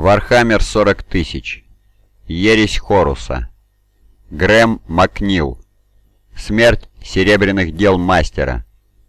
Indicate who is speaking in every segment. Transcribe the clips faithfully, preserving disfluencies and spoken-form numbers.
Speaker 1: Вархаммер сорок тысяч. Ересь Хоруса. Грэм Макнил. Смерть серебряных дел мастера.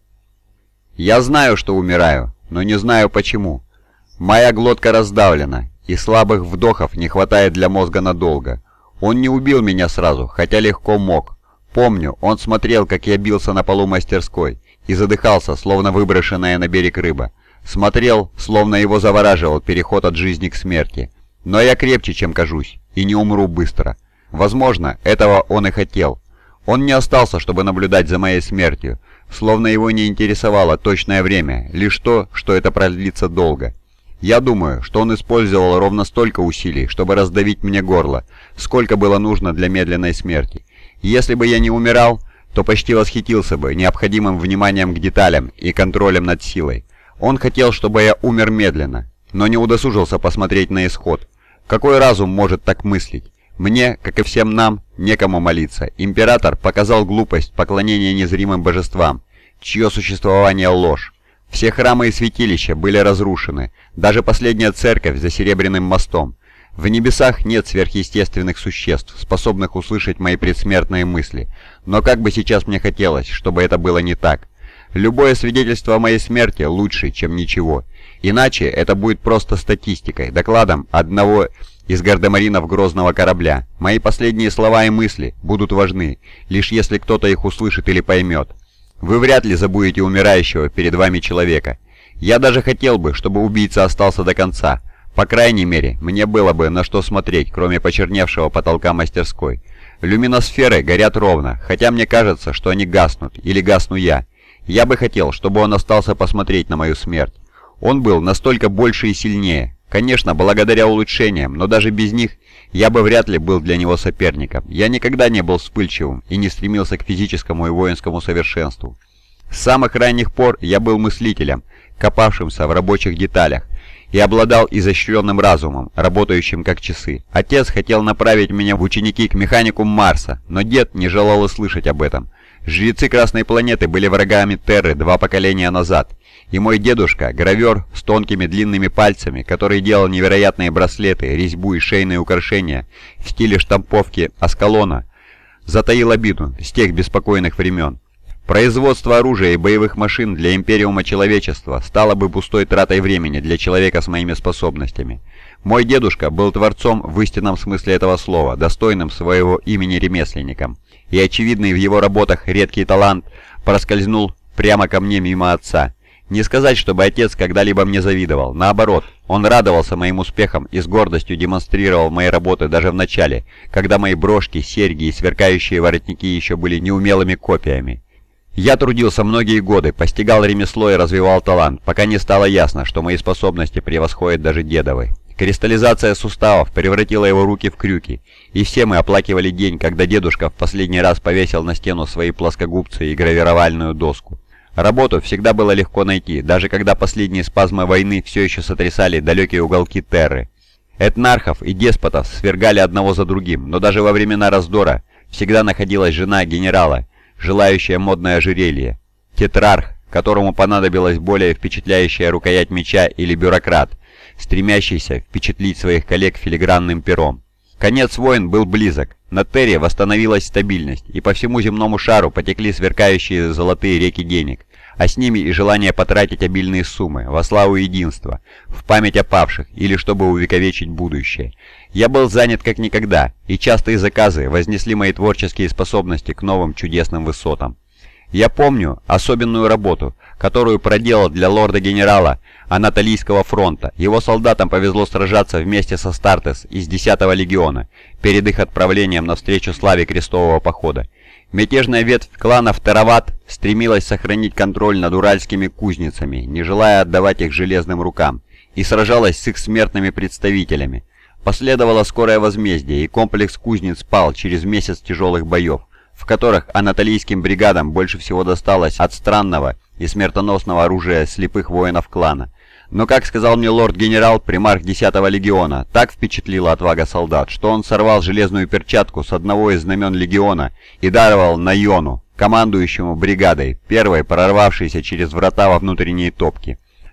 Speaker 1: Я знаю, что умираю, но не знаю почему. Моя глотка раздавлена, и слабых вдохов не хватает для мозга надолго. Он не убил меня сразу, хотя легко мог. Помню, он смотрел, как я бился на полу мастерской, и задыхался, словно выброшенная на берег рыба. Смотрел, словно его завораживал переход от жизни к смерти. Но я крепче, чем кажусь, и не умру быстро. Возможно, этого он и хотел. Он не остался, чтобы наблюдать за моей смертью, словно его не интересовало точное время, лишь то, что это продлится долго. Я думаю, что он использовал ровно столько усилий, чтобы раздавить мне горло, сколько было нужно для медленной смерти. И если бы я не умирал, то почти восхитился бы необходимым вниманием к деталям и контролем над силой. Он хотел, чтобы я умер медленно, но не удосужился посмотреть на исход. Какой разум может так мыслить? Мне, как и всем нам, некому молиться. Император показал глупость поклонения незримым божествам, чье существование ложь. Все храмы и святилища были разрушены, даже последняя церковь за Серебряным мостом. В небесах нет сверхъестественных существ, способных услышать мои предсмертные мысли. Но как бы сейчас мне хотелось, чтобы это было не так. Любое свидетельство о моей смерти лучше, чем ничего. Иначе это будет просто статистикой, докладом одного из гардемаринов грозного корабля. Мои последние слова и мысли будут важны, лишь если кто-то их услышит или поймет. Вы вряд ли забудете умирающего перед вами человека. Я даже хотел бы, чтобы убийца остался до конца. По крайней мере, мне было бы на что смотреть, кроме почерневшего потолка мастерской. Люминосферы горят ровно, хотя мне кажется, что они гаснут, или гасну я. Я бы хотел, чтобы он остался посмотреть на мою смерть. Он был настолько больше и сильнее. Конечно, благодаря улучшениям, но даже без них я бы вряд ли был для него соперником. Я никогда не был вспыльчивым и не стремился к физическому и воинскому совершенству. С самых ранних пор я был мыслителем, копавшимся в рабочих деталях, и обладал изощренным разумом, работающим как часы. Отец хотел направить меня в ученики к механику Марса, но дед не желал и слышать об этом. Жрецы Красной планеты были врагами Терры два поколения назад, и мой дедушка, гравер с тонкими длинными пальцами, который делал невероятные браслеты, резьбу и шейные украшения в стиле штамповки Аскалона, затаил обиду с тех беспокойных времен. Производство оружия и боевых машин для Империума Человечества стало бы пустой тратой времени для человека с моими способностями. Мой дедушка был творцом в истинном смысле этого слова, достойным своего имени ремесленником, и очевидный в его работах редкий талант проскользнул прямо ко мне мимо отца. Не сказать, чтобы отец когда-либо мне завидовал. Наоборот, он радовался моим успехам и с гордостью демонстрировал мои работы даже в начале, когда мои брошки, серьги и сверкающие воротники еще были неумелыми копиями. Я трудился многие годы, постигал ремесло и развивал талант, пока не стало ясно, что мои способности превосходят даже дедовы. Кристаллизация суставов превратила его руки в крюки, и все мы оплакивали день, когда дедушка в последний раз повесил на стену свои плоскогубцы и гравировальную доску. Работу всегда было легко найти, даже когда последние спазмы войны все еще сотрясали далекие уголки Терры. Этнархов и деспотов свергали одного за другим, но даже во времена раздора всегда находилась жена генерала, желающая модное ожерелье, тетрарх, которому понадобилась более впечатляющая рукоять меча, или бюрократ, стремящийся впечатлить своих коллег филигранным пером. Конец войн был близок. На Терре восстановилась стабильность, и по всему земному шару потекли сверкающие золотые реки денег, а с ними и желание потратить обильные суммы во славу единства, в память о павших или чтобы увековечить будущее. Я был занят как никогда, и частые заказы вознесли мои творческие способности к новым чудесным высотам. Я помню особенную работу, которую проделал для лорда-генерала Анатолийского фронта. Его солдатам повезло сражаться вместе со Стартес из десятого легиона перед их отправлением навстречу славе крестового похода. Мятежная ветвь кланов Терават стремилась сохранить контроль над уральскими кузницами, не желая отдавать их железным рукам, и сражалась с их смертными представителями. Последовало скорое возмездие, и комплекс кузниц пал через месяц тяжелых боев, в которых анатолийским бригадам больше всего досталось от странного и смертоносного оружия слепых воинов клана. Но, как сказал мне лорд-генерал, примарх десятого легиона, так впечатлила отвага солдат, что он сорвал железную перчатку с одного из знамен легиона и даровал Найону, командующему бригадой, первой прорвавшейся через врата во внутренние топки.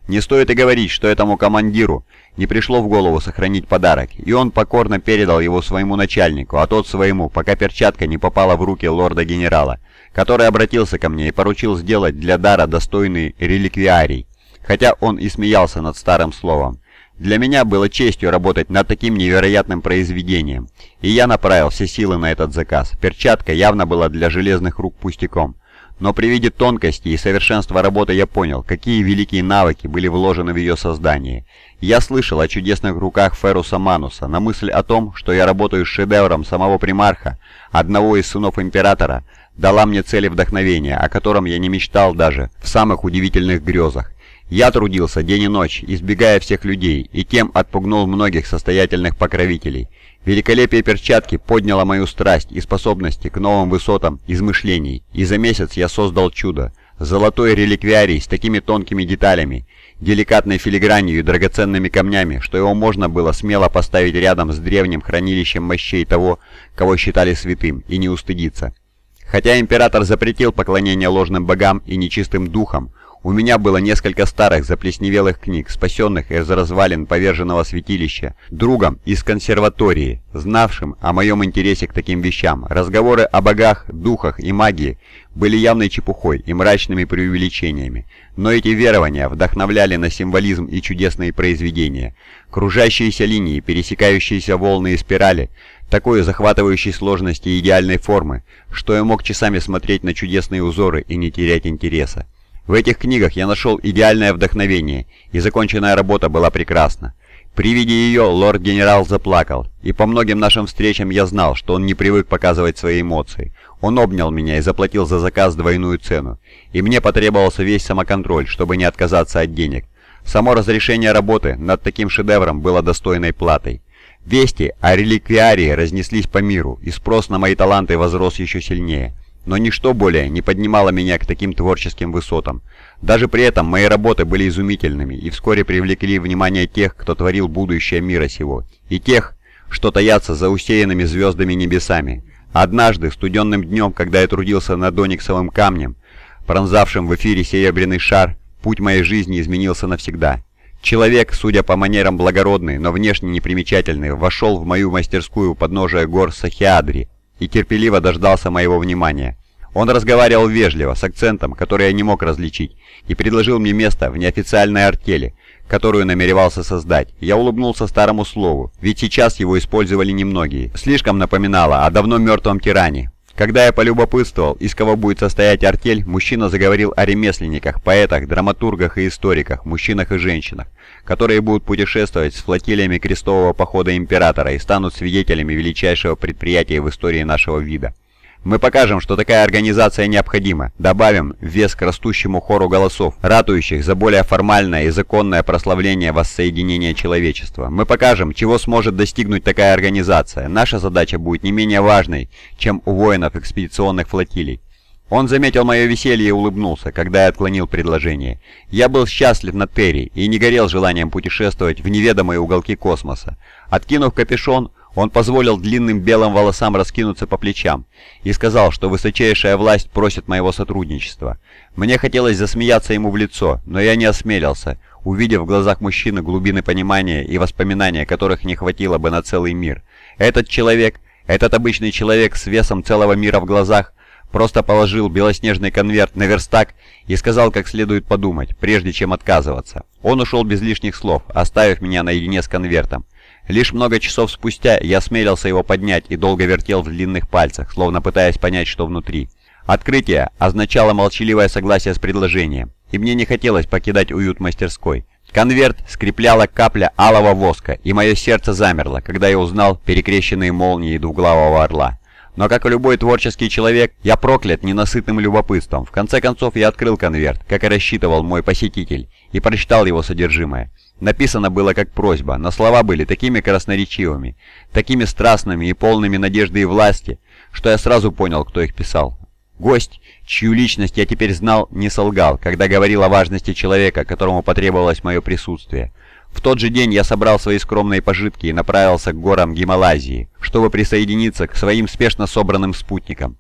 Speaker 1: Не стоит и говорить, что этому командиру не пришло в голову сохранить подарок, и он покорно передал его своему начальнику, а тот своему, пока перчатка не попала в руки лорда-генерала, который обратился ко мне и поручил сделать для дара достойный реликвиарий, хотя он и смеялся над старым словом. Для меня было честью работать над таким невероятным произведением, и я направил все силы на этот заказ. Перчатка явно была для железных рук пустяком. Но при виде тонкости и совершенства работы я понял, какие великие навыки были вложены в ее создание. Я слышал о чудесных руках Феруса Мануса, но мысль о том, что я работаю с шедевром самого примарха, одного из сынов императора, дала мне цели вдохновения, о котором я не мечтал даже в самых удивительных грезах. Я трудился день и ночь, избегая всех людей, и тем отпугнул многих состоятельных покровителей. Великолепие перчатки подняло мою страсть и способности к новым высотам измышлений, и за месяц я создал чудо. Золотой реликвиарий с такими тонкими деталями, деликатной филигранью и драгоценными камнями, что его можно было смело поставить рядом с древним хранилищем мощей того, кого считали святым, и не устыдиться. Хотя император запретил поклонение ложным богам и нечистым духам, у меня было несколько старых заплесневелых книг, спасенных из развалин поверженного святилища, другом из консерватории, знавшим о моем интересе к таким вещам. Разговоры о богах, духах и магии были явной чепухой и мрачными преувеличениями, но эти верования вдохновляли на символизм и чудесные произведения. Кружащиеся линии, пересекающиеся волны и спирали, такой захватывающей сложности и идеальной формы, что я мог часами смотреть на чудесные узоры и не терять интереса. В этих книгах я нашел идеальное вдохновение, и законченная работа была прекрасна. При виде ее лорд-генерал заплакал, и по многим нашим встречам я знал, что он не привык показывать свои эмоции. Он обнял меня и заплатил за заказ двойную цену, и мне потребовался весь самоконтроль, чтобы не отказаться от денег. Само разрешение работы над таким шедевром было достойной платой. Вести о реликвиарии разнеслись по миру, и спрос на мои таланты возрос еще сильнее. Но ничто более не поднимало меня к таким творческим высотам. Даже при этом мои работы были изумительными и вскоре привлекли внимание тех, кто творил будущее мира сего, и тех, что таятся за усеянными звездами небесами. Однажды, студенным днем, когда я трудился над ониксовым камнем, пронзавшим в эфире серебряный шар, путь моей жизни изменился навсегда. Человек, судя по манерам благородный, но внешне непримечательный, вошел в мою мастерскую у подножия гор Сахиадри и терпеливо дождался моего внимания. Он разговаривал вежливо, с акцентом, который я не мог различить, и предложил мне место в неофициальной артели, которую намеревался создать. Я улыбнулся старому слову, ведь сейчас его использовали немногие. Слишком напоминало о давно мертвом тиране. Когда я полюбопытствовал, из кого будет состоять артель, мужчина заговорил о ремесленниках, поэтах, драматургах и историках, мужчинах и женщинах, которые будут путешествовать с флотилиями крестового похода императора и станут свидетелями величайшего предприятия в истории нашего вида. Мы покажем, что такая организация необходима, добавим вес к растущему хору голосов, ратующих за более формальное и законное прославление воссоединения человечества. Мы покажем, чего сможет достигнуть такая организация. Наша задача будет не менее важной, чем у воинов экспедиционных флотилий. Он заметил мое веселье и улыбнулся, когда я отклонил предложение. Я был счастлив над Терри и не горел желанием путешествовать в неведомые уголки космоса. Откинув капюшон, он позволил длинным белым волосам раскинуться по плечам и сказал, что высочайшая власть просит моего сотрудничества. Мне хотелось засмеяться ему в лицо, но я не осмелился, увидев в глазах мужчины глубины понимания и воспоминания, которых не хватило бы на целый мир. Этот человек, этот обычный человек с весом целого мира в глазах, просто положил белоснежный конверт на верстак и сказал, как следует подумать, прежде чем отказываться. Он ушел без лишних слов, оставив меня наедине с конвертом. Лишь много часов спустя я осмелился его поднять и долго вертел в длинных пальцах, словно пытаясь понять, что внутри. Открытие означало молчаливое согласие с предложением, и мне не хотелось покидать уют мастерской. Конверт скрепляла капля алого воска, и мое сердце замерло, когда я узнал перекрещенные молнии двуглавого орла. Но, как и любой творческий человек, я проклят ненасытным любопытством. В конце концов, я открыл конверт, как и рассчитывал мой посетитель, и прочитал его содержимое. Написано было как просьба, но слова были такими красноречивыми, такими страстными и полными надежды и власти, что я сразу понял, кто их писал. Гость, чью личность я теперь знал, не солгал, когда говорил о важности человека, которому потребовалось мое присутствие. В тот же день я собрал свои скромные пожитки и направился к горам Гималайзии, чтобы присоединиться к своим спешно собранным спутникам.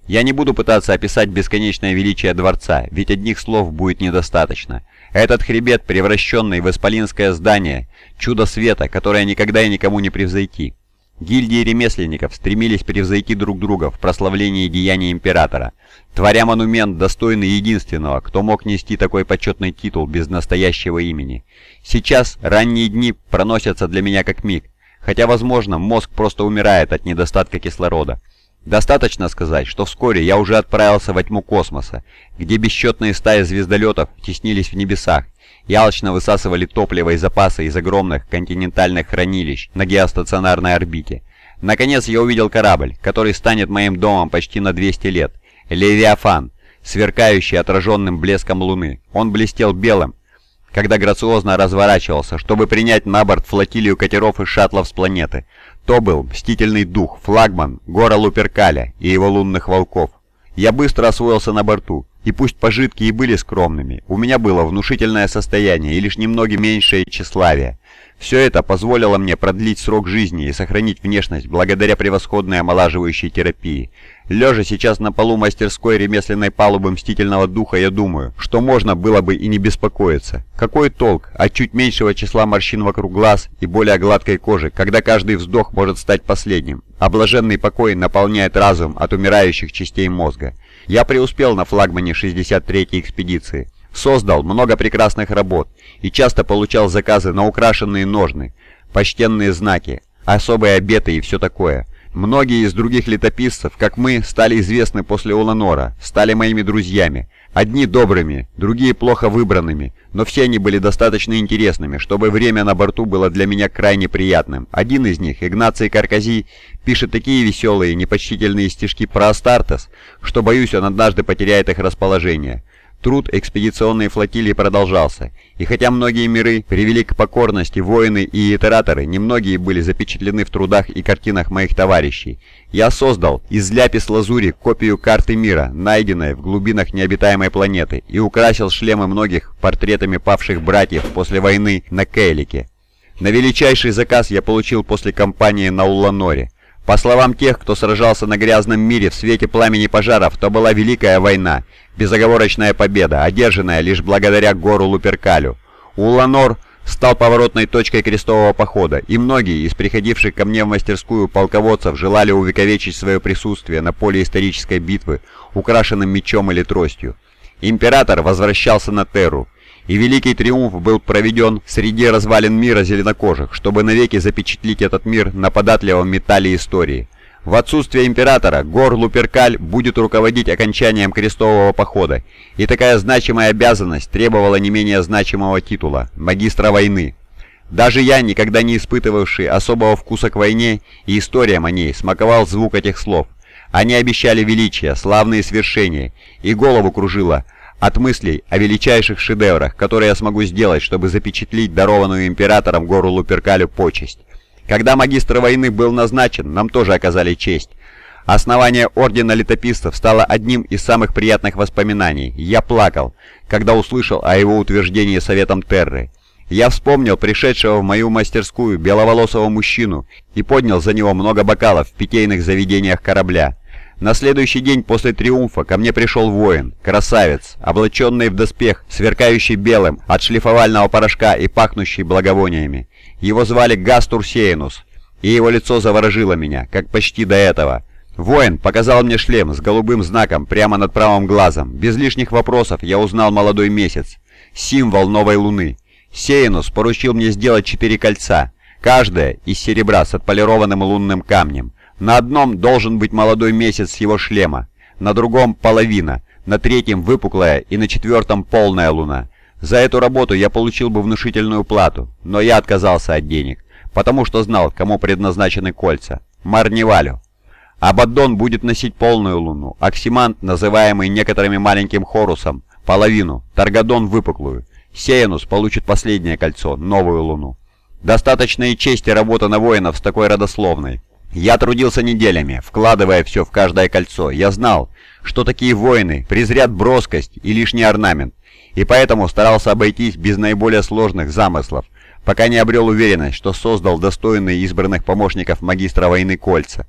Speaker 1: Я не буду пытаться описать бесконечное величие дворца, ведь одних слов будет недостаточно. Этот хребет, превращенный в исполинское здание, чудо света, которое никогда и никому не превзойти. Гильдии ремесленников стремились превзойти друг друга в прославлении деяний императора, творя монумент, достойный единственного, кто мог нести такой почетный титул без настоящего имени. Сейчас ранние дни проносятся для меня как миг, хотя, возможно, мозг просто умирает от недостатка кислорода. Достаточно сказать, что вскоре я уже отправился во тьму космоса, где бесчетные стаи звездолетов теснились в небесах и алчно высасывали топливо и запасы из огромных континентальных хранилищ на геостационарной орбите. Наконец я увидел корабль, который станет моим домом почти на двести лет. Левиафан, сверкающий отраженным блеском луны. Он блестел белым, когда грациозно разворачивался, чтобы принять на борт флотилию катеров и шаттлов с планеты. То был мстительный дух, флагман Гора Луперкаля и его лунных волков. Я быстро освоился на борту, и пусть пожитки и были скромными, у меня было внушительное состояние и лишь немного меньшее тщеславие. Все это позволило мне продлить срок жизни и сохранить внешность благодаря превосходной омолаживающей терапии. Лежа сейчас на полу мастерской ремесленной палубы Мстительного Духа, я думаю, что можно было бы и не беспокоиться. Какой толк от чуть меньшего числа морщин вокруг глаз и более гладкой кожи, когда каждый вздох может стать последним, а блаженный покой наполняет разум от умирающих частей мозга. Я преуспел на флагмане шестьдесят третьей экспедиции. Создал много прекрасных работ и часто получал заказы на украшенные ножны, почтенные знаки, особые обеты и все такое. Многие из других летописцев, как мы, стали известны после Уланора, стали моими друзьями. Одни добрыми, другие плохо выбранными, но все они были достаточно интересными, чтобы время на борту было для меня крайне приятным. Один из них, Игнаций Карказий, пишет такие веселые, непочтительные стишки про Астартес, что, боюсь, он однажды потеряет их расположение. Труд экспедиционной флотилии продолжался, и хотя многие миры привели к покорности воины и итераторы, немногие были запечатлены в трудах и картинах моих товарищей. Я создал из ляпис-лазури копию карты мира, найденной в глубинах необитаемой планеты, и украсил шлемы многих портретами павших братьев после войны на Кейлике. На величайший заказ я получил после кампании на Уланоре. По словам тех, кто сражался на грязном мире в свете пламени пожаров, то была Великая война, безоговорочная победа, одержанная лишь благодаря Гору Луперкалю. Уланор стал поворотной точкой крестового похода, и многие из приходивших ко мне в мастерскую полководцев желали увековечить свое присутствие на поле исторической битвы, украшенным мечом или тростью. Император возвращался на Терру, и великий триумф был проведен среди развалин мира зеленокожих, чтобы навеки запечатлить этот мир на податливом металле истории. В отсутствие императора Гор Луперкаль будет руководить окончанием крестового похода, и такая значимая обязанность требовала не менее значимого титула – магистра войны. Даже я, никогда не испытывавший особого вкуса к войне и историям о ней, смаковал звук этих слов. Они обещали величие, славные свершения, и голову кружило от мыслей о величайших шедеврах, которые я смогу сделать, чтобы запечатлить дарованную императором Гору Луперкалю почесть. Когда магистр войны был назначен, нам тоже оказали честь. Основание Ордена Летописцев стало одним из самых приятных воспоминаний. Я плакал, когда услышал о его утверждении Советом Терры. Я вспомнил пришедшего в мою мастерскую беловолосого мужчину и поднял за него много бокалов в питейных заведениях корабля. На следующий день после триумфа ко мне пришел воин, красавец, облаченный в доспех, сверкающий белым от шлифовального порошка и пахнущий благовониями. Его звали Гастур Сеянус, и его лицо заворожило меня, как почти до этого. Воин показал мне шлем с голубым знаком прямо над правым глазом. Без лишних вопросов я узнал молодой месяц, символ новой луны. Сеянус поручил мне сделать четыре кольца, каждое из серебра с отполированным лунным камнем. На одном должен быть молодой месяц с его шлема, на другом половина, на третьем выпуклая и на четвертом полная луна. За эту работу я получил бы внушительную плату, но я отказался от денег, потому что знал, кому предназначены кольца. Марневалю. Абаддон будет носить полную луну, Оксимант, называемый некоторыми маленьким Хорусом, половину, Таргадон выпуклую. Сеянус получит последнее кольцо, новую луну. Достаточно и чести работа на воинов с такой родословной. Я трудился неделями, вкладывая все в каждое кольцо. Я знал, что такие воины презрят броскость и лишний орнамент, и поэтому старался обойтись без наиболее сложных замыслов, пока не обрел уверенность, что создал достойные избранных помощников магистра войны кольца.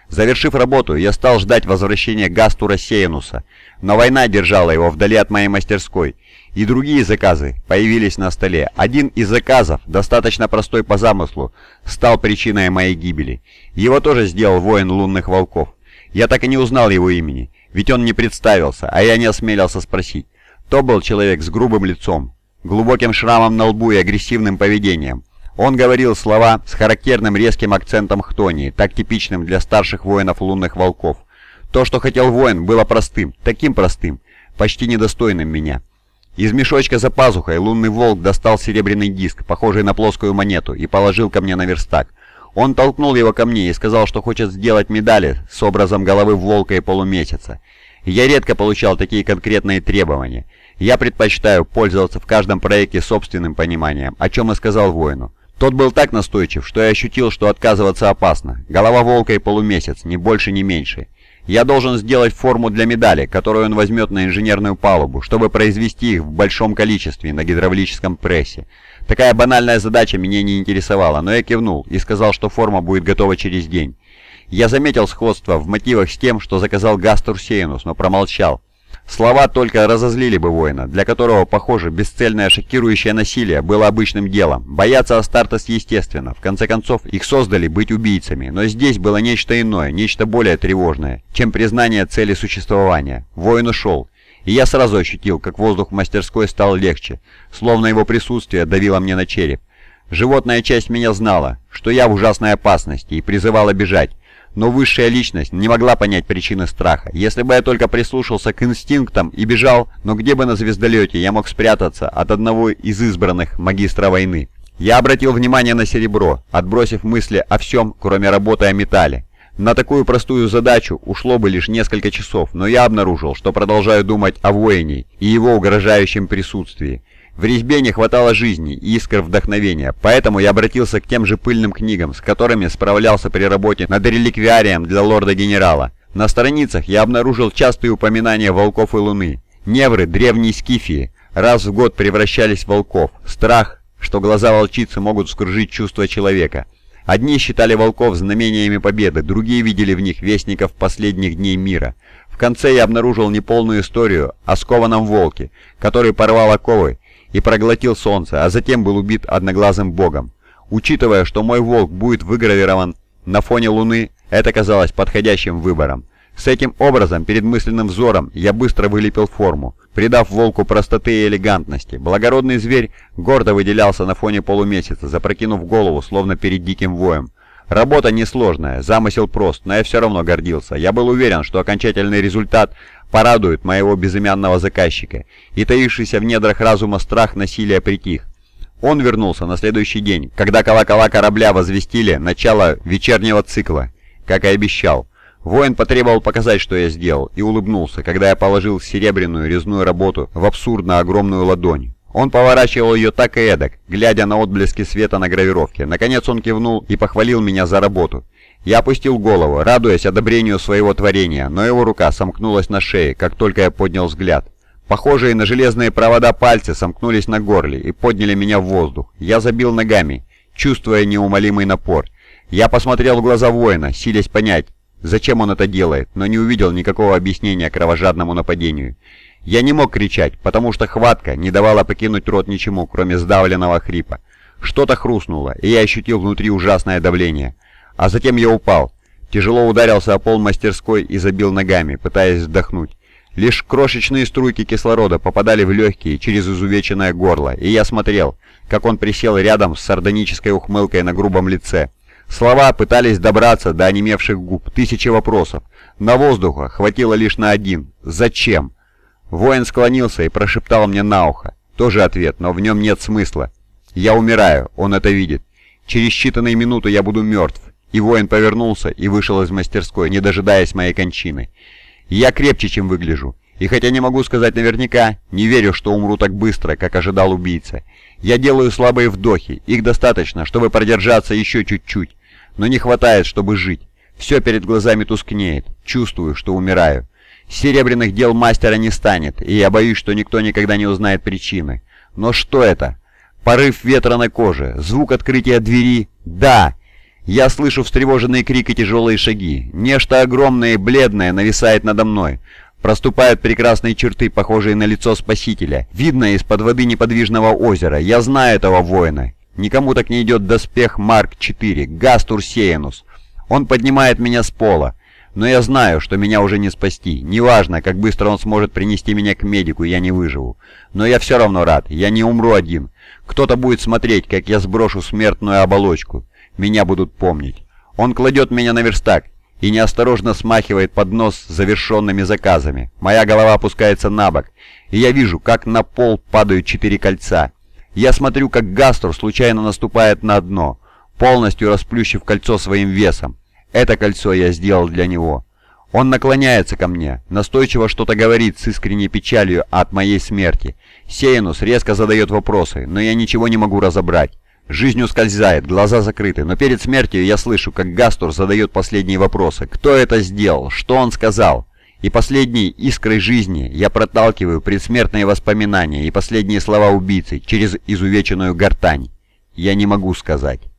Speaker 1: Завершив работу, я стал ждать возвращения Гастура Сеянуса, но война держала его вдали от моей мастерской, и другие заказы появились на столе. Один из заказов, достаточно простой по замыслу, стал причиной моей гибели. Его тоже сделал воин лунных волков. Я так и не узнал его имени, ведь он не представился, а я не осмелился спросить. То был человек с грубым лицом, глубоким шрамом на лбу и агрессивным поведением. Он говорил слова с характерным резким акцентом хтонии, так типичным для старших воинов лунных волков. То, что хотел воин, было простым, таким простым, почти недостойным меня. Из мешочка за пазухой лунный волк достал серебряный диск, похожий на плоскую монету, и положил ко мне на верстак. Он толкнул его ко мне и сказал, что хочет сделать медали с образом головы волка и полумесяца. Я редко получал такие конкретные требования. Я предпочитаю пользоваться в каждом проекте собственным пониманием, о чем и сказал воину. Тот был так настойчив, что я ощутил, что отказываться опасно. Голова волка и полумесяц, ни больше, ни меньше. Я должен сделать форму для медали, которую он возьмет на инженерную палубу, чтобы произвести их в большом количестве на гидравлическом прессе. Такая банальная задача меня не интересовала, но я кивнул и сказал, что форма будет готова через день. Я заметил сходство в мотивах с тем, что заказал Гастур Сеянус, но промолчал. Слова только разозлили бы воина, для которого, похоже, бесцельное шокирующее насилие было обычным делом. Бояться Астартес естественно, в конце концов их создали быть убийцами, но здесь было нечто иное, нечто более тревожное, чем признание цели существования. Воин ушел, и я сразу ощутил, как воздух в мастерской стал легче, словно его присутствие давило мне на череп. Животная часть меня знала, что я в ужасной опасности и призывала бежать. Но высшая личность не могла понять причины страха. Если бы я только прислушался к инстинктам и бежал, но где бы на звездолете я мог спрятаться от одного из избранных магистра войны? Я обратил внимание на серебро, отбросив мысли о всем, кроме работы о металле. На такую простую задачу ушло бы лишь несколько часов, но я обнаружил, что продолжаю думать о воине и его угрожающем присутствии. В резьбе не хватало жизни и искр вдохновения, поэтому я обратился к тем же пыльным книгам, с которыми справлялся при работе над реликвиарием для лорда-генерала. На страницах я обнаружил частые упоминания волков и луны. Невры древней Скифии раз в год превращались в волков. Страх, что глаза волчицы могут вскружить чувства человека. Одни считали волков знамениями победы, другие видели в них вестников последних дней мира. В конце я обнаружил неполную историю о скованном волке, который порвал оковы и проглотил солнце, а затем был убит одноглазым богом. Учитывая, что мой волк будет выгравирован на фоне луны, это казалось подходящим выбором. С этим образом перед мысленным взором я быстро вылепил форму, придав волку простоты и элегантности. Благородный зверь гордо выделялся на фоне полумесяца, запрокинув голову, словно перед диким воем. Работа несложная, замысел прост, но я все равно гордился. Я был уверен, что окончательный результат порадует моего безымянного заказчика, и таившийся в недрах разума страх насилия притих. Он вернулся на следующий день, когда колокола корабля возвестили начало вечернего цикла, как и обещал. Воин потребовал показать, что я сделал, и улыбнулся, когда я положил серебряную резную работу в абсурдно огромную ладонь. Он поворачивал ее так и эдак, глядя на отблески света на гравировке. Наконец он кивнул и похвалил меня за работу. Я опустил голову, радуясь одобрению своего творения, но его рука сомкнулась на шее, как только я поднял взгляд. Похожие на железные провода пальцы сомкнулись на горле и подняли меня в воздух. Я забил ногами, чувствуя неумолимый напор. Я посмотрел в глаза воина, силясь понять, зачем он это делает, но не увидел никакого объяснения кровожадному нападению. Я не мог кричать, потому что хватка не давала покинуть рот ничему, кроме сдавленного хрипа. Что-то хрустнуло, и я ощутил внутри ужасное давление. А затем я упал, тяжело ударился о пол мастерской и забил ногами, пытаясь вдохнуть. Лишь крошечные струйки кислорода попадали в легкие через изувеченное горло, и я смотрел, как он присел рядом с сардонической ухмылкой на грубом лице. Слова пытались добраться до онемевших губ, тысячи вопросов. На воздуха хватило лишь на один «Зачем?». Воин склонился и прошептал мне на ухо. Тоже ответ, но в нем нет смысла. Я умираю, он это видит. Через считанные минуты я буду мертв. И воин повернулся и вышел из мастерской, не дожидаясь моей кончины. Я крепче, чем выгляжу. И хотя не могу сказать наверняка, не верю, что умру так быстро, как ожидал убийца. Я делаю слабые вдохи, их достаточно, чтобы продержаться еще чуть-чуть. Но не хватает, чтобы жить. Все перед глазами тускнеет, чувствую, что умираю. Серебряных дел мастера не станет, и я боюсь, что никто никогда не узнает причины. Но что это? Порыв ветра на коже, звук открытия двери. Да! Я слышу встревоженный крик и тяжелые шаги. Нечто огромное и бледное нависает надо мной. Проступают прекрасные черты, похожие на лицо Спасителя. Видно из-под воды неподвижного озера. Я знаю этого воина. Никому так не идет доспех Марк четыре, Гастур Сеянус. Он поднимает меня с пола. Но я знаю, что меня уже не спасти. Неважно, как быстро он сможет принести меня к медику, я не выживу. Но я все равно рад. Я не умру один. Кто-то будет смотреть, как я сброшу смертную оболочку. Меня будут помнить. Он кладет меня на верстак и неосторожно смахивает под нос завершенными заказами. Моя голова опускается на бок, и я вижу, как на пол падают четыре кольца. Я смотрю, как Гастур случайно наступает на дно, полностью расплющив кольцо своим весом. Это кольцо я сделал для него. Он наклоняется ко мне, настойчиво что-то говорит с искренней печалью от моей смерти. Сеянус резко задает вопросы, но я ничего не могу разобрать. Жизнь ускользает, глаза закрыты, но перед смертью я слышу, как Гастур задает последние вопросы. Кто это сделал? Что он сказал? И последней искрой жизни я проталкиваю предсмертные воспоминания и последние слова убийцы через изувеченную гортань. Я не могу сказать.